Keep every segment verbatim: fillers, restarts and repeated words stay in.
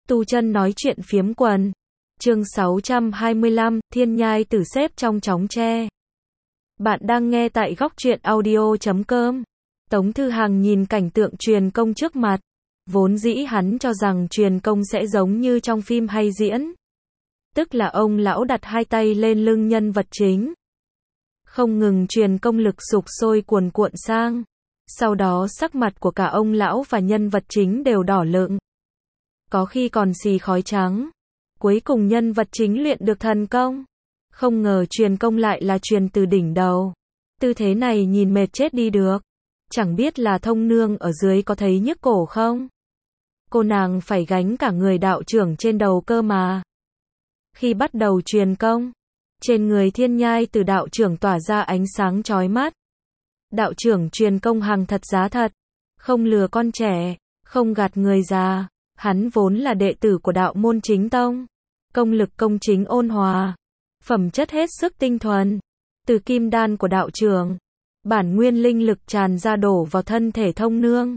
Tu chân nói chuyện phiếm quần. Chương sáu trăm hai mươi lăm, Thiên Nhai Tử xếp trong chóng tre. Bạn đang nghe tại góc truyện audio chấm com. Tống Thư Hằng nhìn cảnh tượng truyền công trước mặt. Vốn dĩ hắn cho rằng truyền công sẽ giống như trong phim hay diễn. Tức là ông lão đặt hai tay lên lưng nhân vật chính. Không ngừng truyền công lực sục sôi cuồn cuộn sang. Sau đó sắc mặt của cả ông lão và nhân vật chính đều đỏ lựng. Có khi còn xì khói trắng. Cuối cùng nhân vật chính luyện được thần công. Không ngờ truyền công lại là truyền từ đỉnh đầu. Tư thế này nhìn mệt chết đi được. Chẳng biết là Thông Nương ở dưới có thấy nhức cổ không? Cô nàng phải gánh cả người đạo trưởng trên đầu cơ mà. Khi bắt đầu truyền công, trên người Thiên Nhai Tử đạo trưởng tỏa ra ánh sáng chói mắt. Đạo trưởng truyền công hàng thật giá thật, không lừa con trẻ, không gạt người già. Hắn vốn là đệ tử của đạo môn chính tông, công lực công chính ôn hòa, phẩm chất hết sức tinh thuần. Từ kim đan của đạo trưởng, bản nguyên linh lực tràn ra đổ vào thân thể Thông Nương.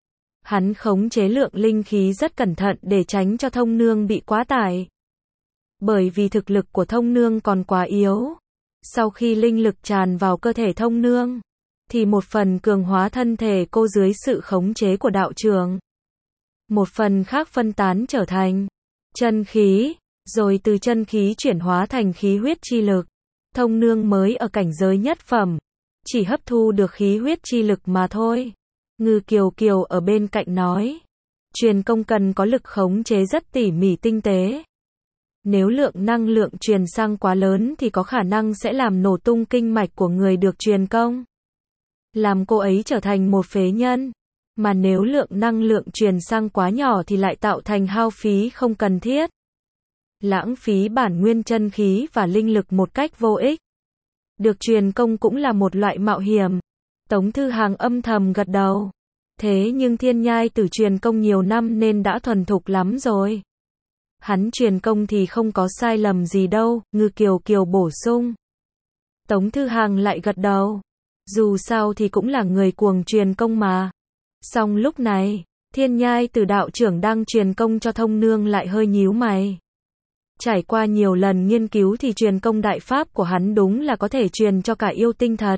Hắn khống chế lượng linh khí rất cẩn thận để tránh cho Thông Nương bị quá tải. Bởi vì thực lực của Thông Nương còn quá yếu. Sau khi linh lực tràn vào cơ thể Thông Nương, thì một phần cường hóa thân thể cô dưới sự khống chế của đạo trưởng. Một phần khác phân tán trở thành chân khí, rồi từ chân khí chuyển hóa thành khí huyết chi lực. Thông Nương mới ở cảnh giới nhất phẩm, chỉ hấp thu được khí huyết chi lực mà thôi. Ngư Kiều Kiều ở bên cạnh nói, truyền công cần có lực khống chế rất tỉ mỉ tinh tế. Nếu lượng năng lượng truyền sang quá lớn thì có khả năng sẽ làm nổ tung kinh mạch của người được truyền công, làm cô ấy trở thành một phế nhân. Mà nếu lượng năng lượng truyền sang quá nhỏ thì lại tạo thành hao phí không cần thiết. Lãng phí bản nguyên chân khí và linh lực một cách vô ích. Được truyền công cũng là một loại mạo hiểm. Tống Thư Hằng âm thầm gật đầu. Thế nhưng Thiên Nhai Tử truyền công nhiều năm nên đã thuần thục lắm rồi. Hắn truyền công thì không có sai lầm gì đâu, Ngư Kiều Kiều bổ sung. Tống Thư Hằng lại gật đầu. Dù sao thì cũng là người cuồng truyền công mà. Song lúc này, Thiên Nhai Tử đạo trưởng đang truyền công cho Thông Nương lại hơi nhíu mày. Trải qua nhiều lần nghiên cứu thì truyền công đại pháp của hắn đúng là có thể truyền cho cả yêu tinh thật.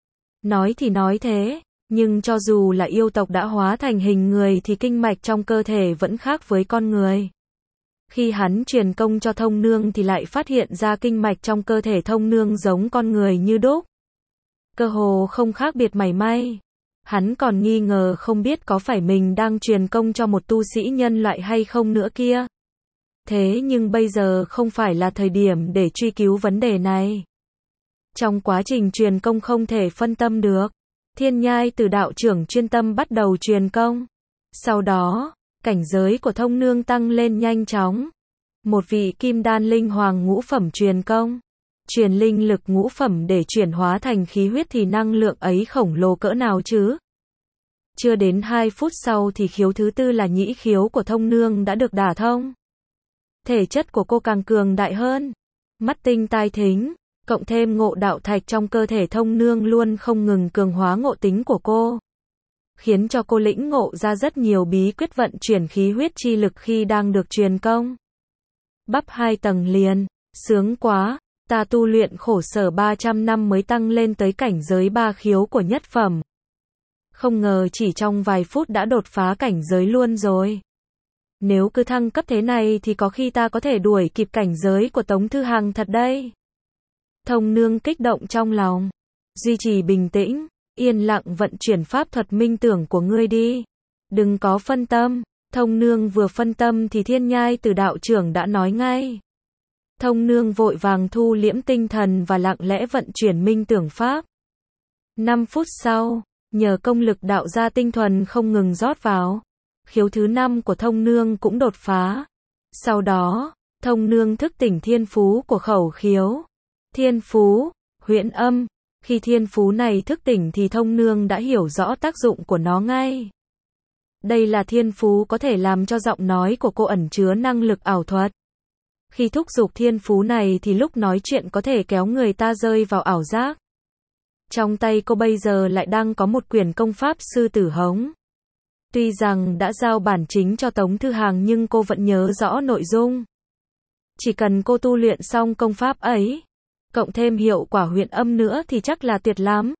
Nói thì nói thế, nhưng cho dù là yêu tộc đã hóa thành hình người thì kinh mạch trong cơ thể vẫn khác với con người. Khi hắn truyền công cho Thông Nương thì lại phát hiện ra kinh mạch trong cơ thể Thông Nương giống con người như đúc. Cơ hồ không khác biệt mảy may. Hắn còn nghi ngờ không biết có phải mình đang truyền công cho một tu sĩ nhân loại hay không nữa kia. Thế nhưng bây giờ không phải là thời điểm để truy cứu vấn đề này. Trong quá trình truyền công không thể phân tâm được. Thiên Nhai Tử đạo trưởng chuyên tâm bắt đầu truyền công. Sau đó, cảnh giới của Thông Nương tăng lên nhanh chóng. Một vị kim đan linh hoàng ngũ phẩm truyền công. Truyền linh lực ngũ phẩm để chuyển hóa thành khí huyết thì năng lượng ấy khổng lồ cỡ nào chứ? Chưa đến hai phút sau thì khiếu thứ tư là nhĩ khiếu của Thông Nương đã được đả thông. Thể chất của cô càng cường đại hơn. Mắt tinh tai thính, cộng thêm ngộ đạo thạch trong cơ thể Thông Nương luôn không ngừng cường hóa ngộ tính của cô. Khiến cho cô lĩnh ngộ ra rất nhiều bí quyết vận chuyển khí huyết chi lực khi đang được truyền công. Bắp hai tầng liền, sướng quá. Ta tu luyện khổ sở ba trăm năm mới tăng lên tới cảnh giới ba khiếu của nhất phẩm. Không ngờ chỉ trong vài phút đã đột phá cảnh giới luôn rồi. Nếu cứ thăng cấp thế này thì có khi ta có thể đuổi kịp cảnh giới của Tống Thư Hằng thật đây. Thông Nương kích động trong lòng. Duy trì bình tĩnh, yên lặng vận chuyển pháp thuật minh tưởng của ngươi đi. Đừng có phân tâm. Thông Nương vừa phân tâm thì Thiên Nhai Tử đạo trưởng đã nói ngay. Thông Nương vội vàng thu liễm tinh thần và lặng lẽ vận chuyển minh tưởng pháp. năm phút sau, nhờ công lực đạo gia tinh thuần không ngừng rót vào, khiếu thứ năm của Thông Nương cũng đột phá. Sau đó, Thông Nương thức tỉnh thiên phú của khẩu khiếu. Thiên phú, huyễn âm. Khi thiên phú này thức tỉnh thì Thông Nương đã hiểu rõ tác dụng của nó ngay. Đây là thiên phú có thể làm cho giọng nói của cô ẩn chứa năng lực ảo thuật. Khi thúc giục thiên phú này thì lúc nói chuyện có thể kéo người ta rơi vào ảo giác. Trong tay cô bây giờ lại đang có một quyển công pháp sư tử hống. Tuy rằng đã giao bản chính cho Tống Thư Hàng nhưng cô vẫn nhớ rõ nội dung. Chỉ cần cô tu luyện xong công pháp ấy, cộng thêm hiệu quả huyện âm nữa thì chắc là tuyệt lắm.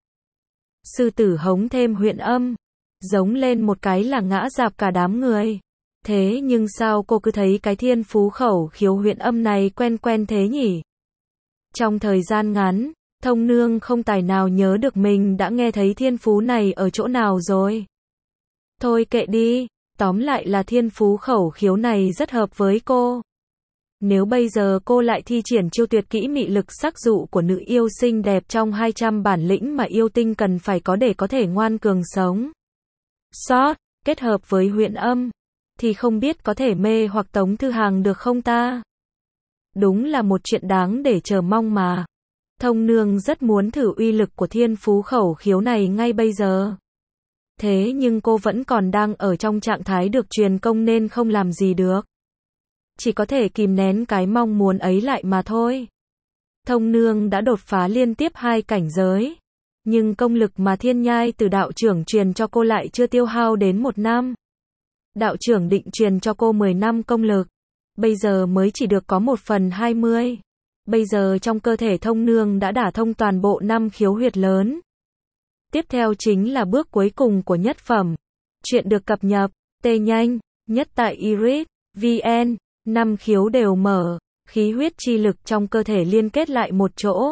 Sư tử hống thêm huyện âm, giống lên một cái là ngã rạp cả đám người. Thế nhưng sao cô cứ thấy cái thiên phú khẩu khiếu huyện âm này quen quen thế nhỉ? Trong thời gian ngắn, Thông Nương không tài nào nhớ được mình đã nghe thấy thiên phú này ở chỗ nào rồi. Thôi kệ đi, tóm lại là thiên phú khẩu khiếu này rất hợp với cô. Nếu bây giờ cô lại thi triển chiêu tuyệt kỹ mị lực sắc dụ của nữ yêu xinh đẹp trong hai trăm bản lĩnh mà yêu tinh cần phải có để có thể ngoan cường sống sót, kết hợp với huyện âm, thì không biết có thể mê hoặc Tống Thư Hàng được không ta? Đúng là một chuyện đáng để chờ mong mà. Thông Nương rất muốn thử uy lực của thiên phú khẩu khiếu này ngay bây giờ. Thế nhưng cô vẫn còn đang ở trong trạng thái được truyền công nên không làm gì được. Chỉ có thể kìm nén cái mong muốn ấy lại mà thôi. Thông Nương đã đột phá liên tiếp hai cảnh giới. Nhưng công lực mà Thiên Nhai từ đạo trưởng truyền cho cô lại chưa tiêu hao đến một năm. Đạo trưởng định truyền cho cô mười năm công lực. Bây giờ mới chỉ được có một phần hai mươi. Bây giờ trong cơ thể Thông Nương đã đả thông toàn bộ năm khiếu huyệt lớn. Tiếp theo chính là bước cuối cùng của nhất phẩm. Chuyện được cập nhật, tê nhanh, nhất tại iris chấm vn, năm khiếu đều mở, khí huyết chi lực trong cơ thể liên kết lại một chỗ.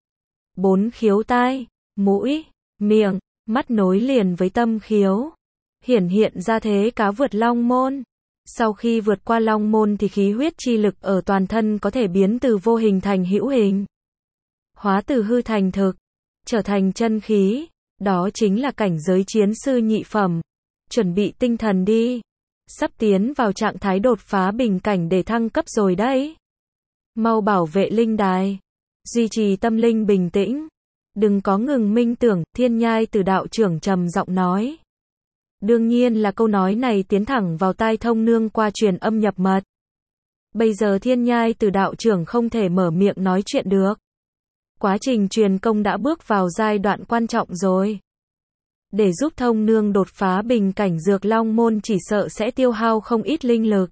Bốn khiếu tai, mũi, miệng, mắt nối liền với tâm khiếu. Hiển hiện ra thế cá vượt long môn. Sau khi vượt qua long môn thì khí huyết chi lực ở toàn thân có thể biến từ vô hình thành hữu hình. Hóa từ hư thành thực, trở thành chân khí. Đó chính là cảnh giới chiến sư nhị phẩm. Chuẩn bị tinh thần đi. Sắp tiến vào trạng thái đột phá bình cảnh để thăng cấp rồi đấy. Mau bảo vệ linh đài. Duy trì tâm linh bình tĩnh. Đừng có ngừng minh tưởng, Thiên Nhai từ đạo trưởng trầm giọng nói. Đương nhiên là câu nói này tiến thẳng vào tai Thông Nương qua truyền âm nhập mật. Bây giờ Thiên Nhai từ đạo trưởng không thể mở miệng nói chuyện được. Quá trình truyền công đã bước vào giai đoạn quan trọng rồi. Để giúp Thông Nương đột phá bình cảnh dược long môn chỉ sợ sẽ tiêu hao không ít linh lực.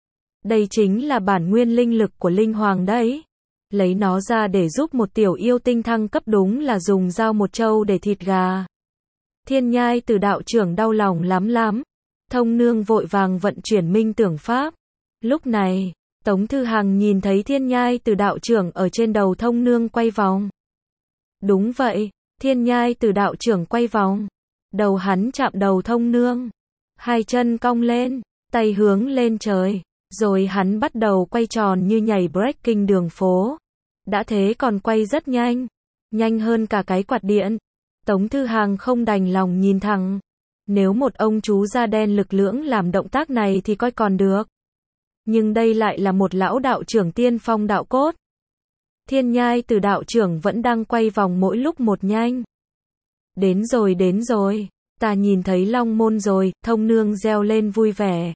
Đây chính là bản nguyên linh lực của linh hoàng đấy. Lấy nó ra để giúp một tiểu yêu tinh thăng cấp đúng là dùng dao một trâu để thịt gà. Thiên Nhai từ đạo trưởng đau lòng lắm lắm. Thông Nương vội vàng vận chuyển minh tưởng pháp. Lúc này, Tống Thư Hàng nhìn thấy Thiên Nhai từ đạo trưởng ở trên đầu Thông Nương quay vòng. Đúng vậy, Thiên Nhai từ đạo trưởng quay vòng. Đầu hắn chạm đầu Thông Nương. Hai chân cong lên, tay hướng lên trời. Rồi hắn bắt đầu quay tròn như nhảy breaking đường phố. Đã thế còn quay rất nhanh. Nhanh hơn cả cái quạt điện. Tống Thư Hàng không đành lòng nhìn thẳng. Nếu một ông chú da đen lực lưỡng làm động tác này thì coi còn được. Nhưng đây lại là một lão đạo trưởng tiên phong đạo cốt. Thiên Nhai từ đạo trưởng vẫn đang quay vòng mỗi lúc một nhanh. Đến rồi đến rồi, ta nhìn thấy long môn rồi, Thông Nương reo lên vui vẻ.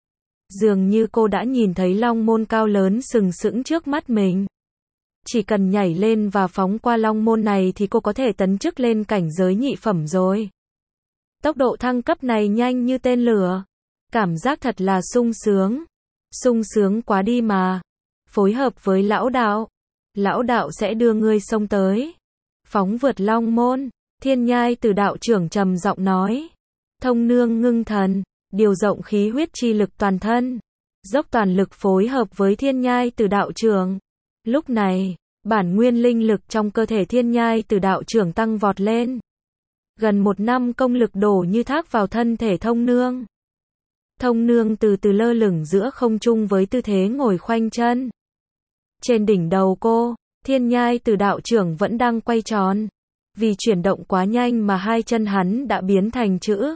Dường như cô đã nhìn thấy long môn cao lớn sừng sững trước mắt mình. Chỉ cần nhảy lên và phóng qua long môn này thì cô có thể tấn chức lên cảnh giới nhị phẩm rồi. Tốc độ thăng cấp này nhanh như tên lửa. Cảm giác thật là sung sướng. Sung sướng quá đi mà. Phối hợp với lão đạo. Lão đạo sẽ đưa ngươi xông tới. Phóng vượt long môn. Thiên Nhai từ đạo trưởng trầm giọng nói. Thông Nương ngưng thần. Điều rộng khí huyết chi lực toàn thân. Dốc toàn lực phối hợp với Thiên Nhai từ đạo trưởng. Lúc này, bản nguyên linh lực trong cơ thể Thiên Nhai từ đạo trưởng tăng vọt lên. Gần một năm công lực đổ như thác vào thân thể Thông Nương. Thông Nương từ từ lơ lửng giữa không trung với tư thế ngồi khoanh chân. Trên đỉnh đầu cô, Thiên Nhai từ đạo trưởng vẫn đang quay tròn. Vì chuyển động quá nhanh mà hai chân hắn đã biến thành chữ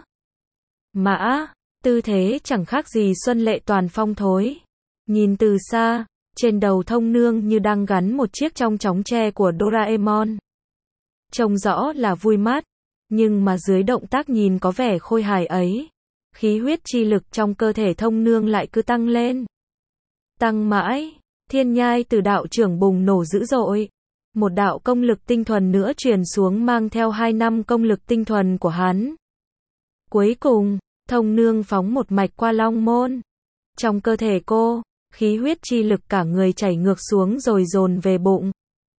Mã, tư thế chẳng khác gì Xuân Lệ Toàn Phong thối. Nhìn từ xa, trên đầu Thông Nương như đang gắn một chiếc trong chóng tre của Doraemon. Trông rõ là vui mắt, nhưng mà dưới động tác nhìn có vẻ khôi hài ấy, khí huyết chi lực trong cơ thể Thông Nương lại cứ tăng lên. Tăng mãi, Thiên Nhai từ đạo trưởng bùng nổ dữ dội. Một đạo công lực tinh thuần nữa truyền xuống mang theo hai năm công lực tinh thuần của hắn. Cuối cùng, Thông nương phóng một mạch qua long môn. Trong cơ thể cô, khí huyết chi lực cả người chảy ngược xuống rồi dồn về bụng.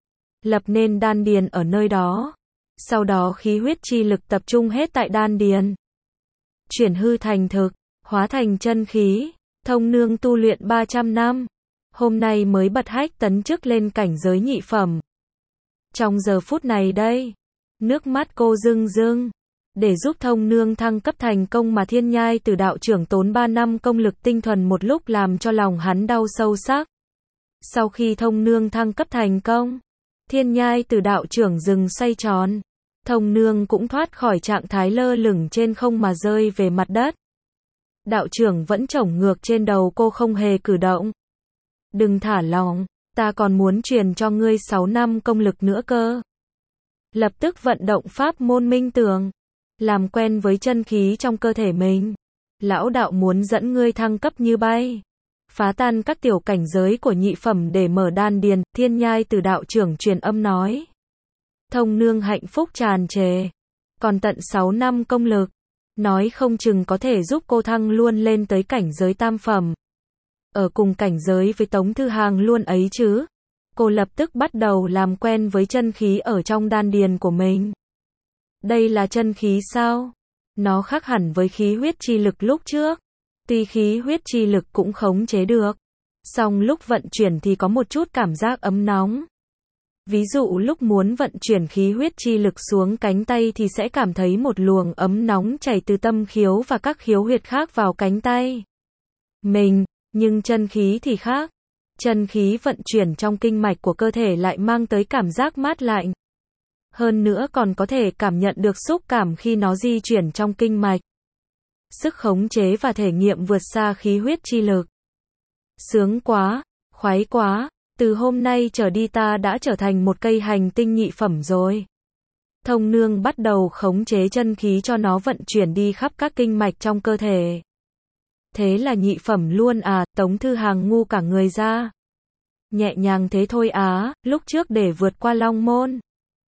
Lập nên đan điền ở nơi đó. Sau đó khí huyết chi lực tập trung hết tại đan điền. Chuyển hư thành thực, hóa thành chân khí. Thông nương tu luyện ba trăm năm. Hôm nay mới bật hách tấn chức lên cảnh giới nhị phẩm. Trong giờ phút này đây, nước mắt cô rưng rưng. Để giúp thông nương thăng cấp thành công mà Thiên Nhai Tử đạo trưởng tốn ba năm công lực tinh thuần một lúc làm cho lòng hắn đau sâu sắc. Sau khi thông nương thăng cấp thành công, Thiên Nhai Tử đạo trưởng dừng xoay tròn. Thông nương cũng thoát khỏi trạng thái lơ lửng trên không mà rơi về mặt đất. Đạo trưởng vẫn chổng ngược trên đầu cô không hề cử động. Đừng thả lòng, ta còn muốn truyền cho ngươi sáu năm công lực nữa cơ. Lập tức vận động pháp môn minh tường. Làm quen với chân khí trong cơ thể mình. Lão đạo muốn dẫn ngươi thăng cấp như bay. Phá tan các tiểu cảnh giới của nhị phẩm để mở đan điền, Thiên Nhai Tử đạo trưởng truyền âm nói. Thông nương hạnh phúc tràn trề. Còn tận sáu năm công lực. Nói không chừng có thể giúp cô thăng luôn lên tới cảnh giới tam phẩm. Ở cùng cảnh giới với Tống Thư Hàng luôn ấy chứ. Cô lập tức bắt đầu làm quen với chân khí ở trong đan điền của mình. Đây là chân khí sao? Nó khác hẳn với khí huyết chi lực lúc trước. Tuy khí huyết chi lực cũng khống chế được. Song lúc vận chuyển thì có một chút cảm giác ấm nóng. Ví dụ lúc muốn vận chuyển khí huyết chi lực xuống cánh tay thì sẽ cảm thấy một luồng ấm nóng chảy từ tâm khiếu và các khiếu huyệt khác vào cánh tay mình, nhưng chân khí thì khác. Chân khí vận chuyển trong kinh mạch của cơ thể lại mang tới cảm giác mát lạnh. Hơn nữa còn có thể cảm nhận được xúc cảm khi nó di chuyển trong kinh mạch. Sức khống chế và thể nghiệm vượt xa khí huyết chi lực. Sướng quá, khoái quá. Từ hôm nay trở đi ta đã trở thành một cây hành tinh nhị phẩm rồi. Thông nương bắt đầu khống chế chân khí cho nó vận chuyển đi khắp các kinh mạch trong cơ thể. Thế là nhị phẩm luôn à, Tống Thư Hàng ngu cả người ra. Nhẹ nhàng thế thôi á, lúc trước để vượt qua long môn.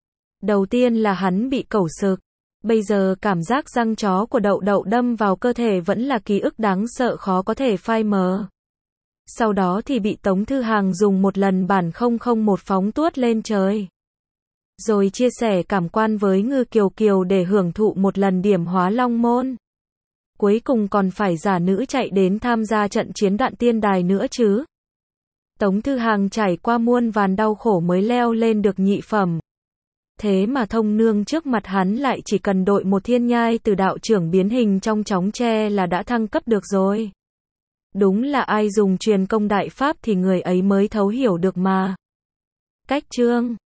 Đầu tiên là hắn bị cẩu sực. Bây giờ cảm giác răng chó của đậu đậu đâm vào cơ thể vẫn là ký ức đáng sợ khó có thể phai mờ. Sau đó thì bị Tống Thư Hàng dùng một lần bản không không một phóng tuốt lên trời. Rồi chia sẻ cảm quan với Ngư Kiều Kiều để hưởng thụ một lần điểm hóa long môn. Cuối cùng còn phải giả nữ chạy đến tham gia trận chiến Đạn Tiên Đài nữa chứ. Tống Thư Hàng trải qua muôn vàn đau khổ mới leo lên được nhị phẩm. Thế mà thông nương trước mặt hắn lại chỉ cần đội một Thiên Nhai Tử đạo trưởng biến hình trong chóng tre là đã thăng cấp được rồi. Đúng là ai dùng truyền công đại pháp thì người ấy mới thấu hiểu được mà. Cách chương